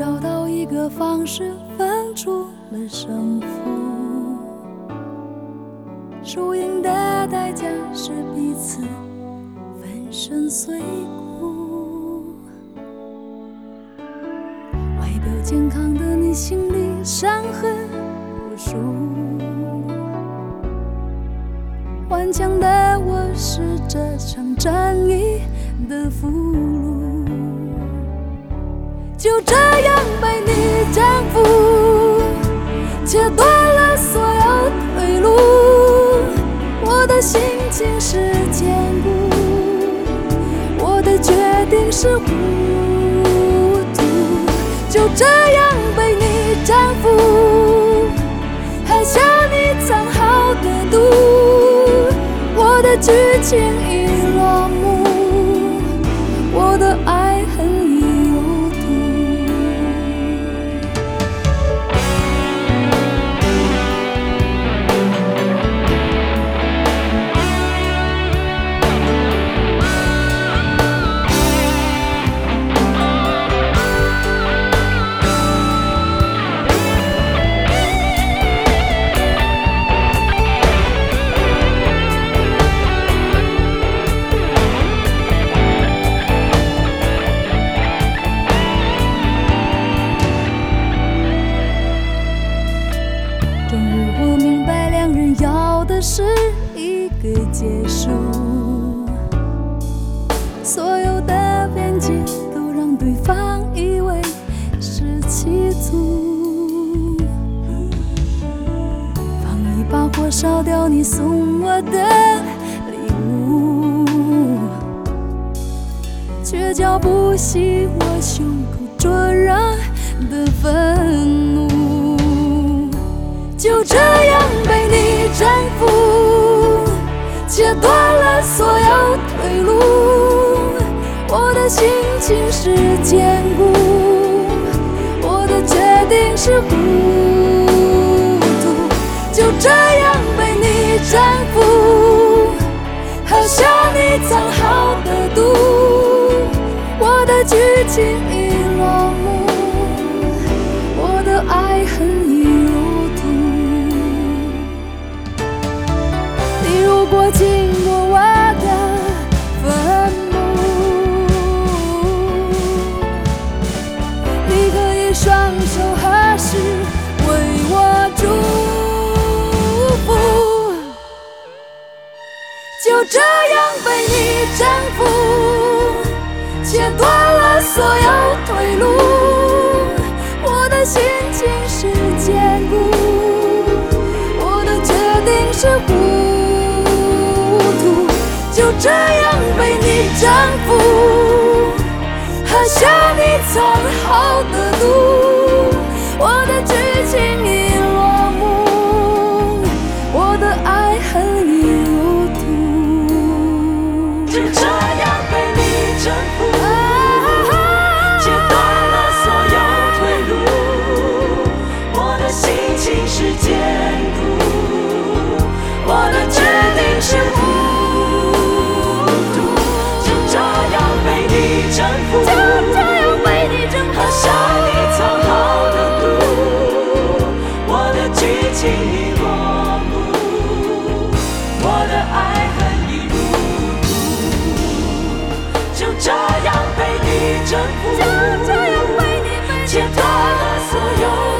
找到一个方式分出了胜负，输赢的代价是彼此粉身碎骨。外表健康的你，心里伤痕无数，顽强的我是这场战役的俘虏，就这样被你征服，切断了所有退路。我的心情是坚固，我的决定是糊涂，就这样被你征服，喝下你藏好的毒。我的剧情已落幕，我的爱恨已有毒。是一个结束，所有的辩解都让对方以为是欺阻，放一把火烧掉你送我的礼物，却浇不熄我胸口灼热的愤怒，就这样被你征服，切断了所有退路。我的心情是坚固，我的决定是糊涂，就这样被你征服，喝下你藏好的毒。我的剧情已落幕，我的爱恨已有毒。你如果经过我的坟墓，你可以双手合十为我祝福，就这样被你征服，切断了所有退路。我的心情是坚固，我的决定是糊涂，就这样被你征服，喝下你藏好的毒。我的剧情已落幕，我的爱恨已有毒， 就这样被你征服，切断了所有退路。我的心情是坚固，我的决定是糊涂，就这样被你征服，喝下你藏好的毒。我的剧情已落幕，我的爱恨已入土，就这样被你征服，切断了所有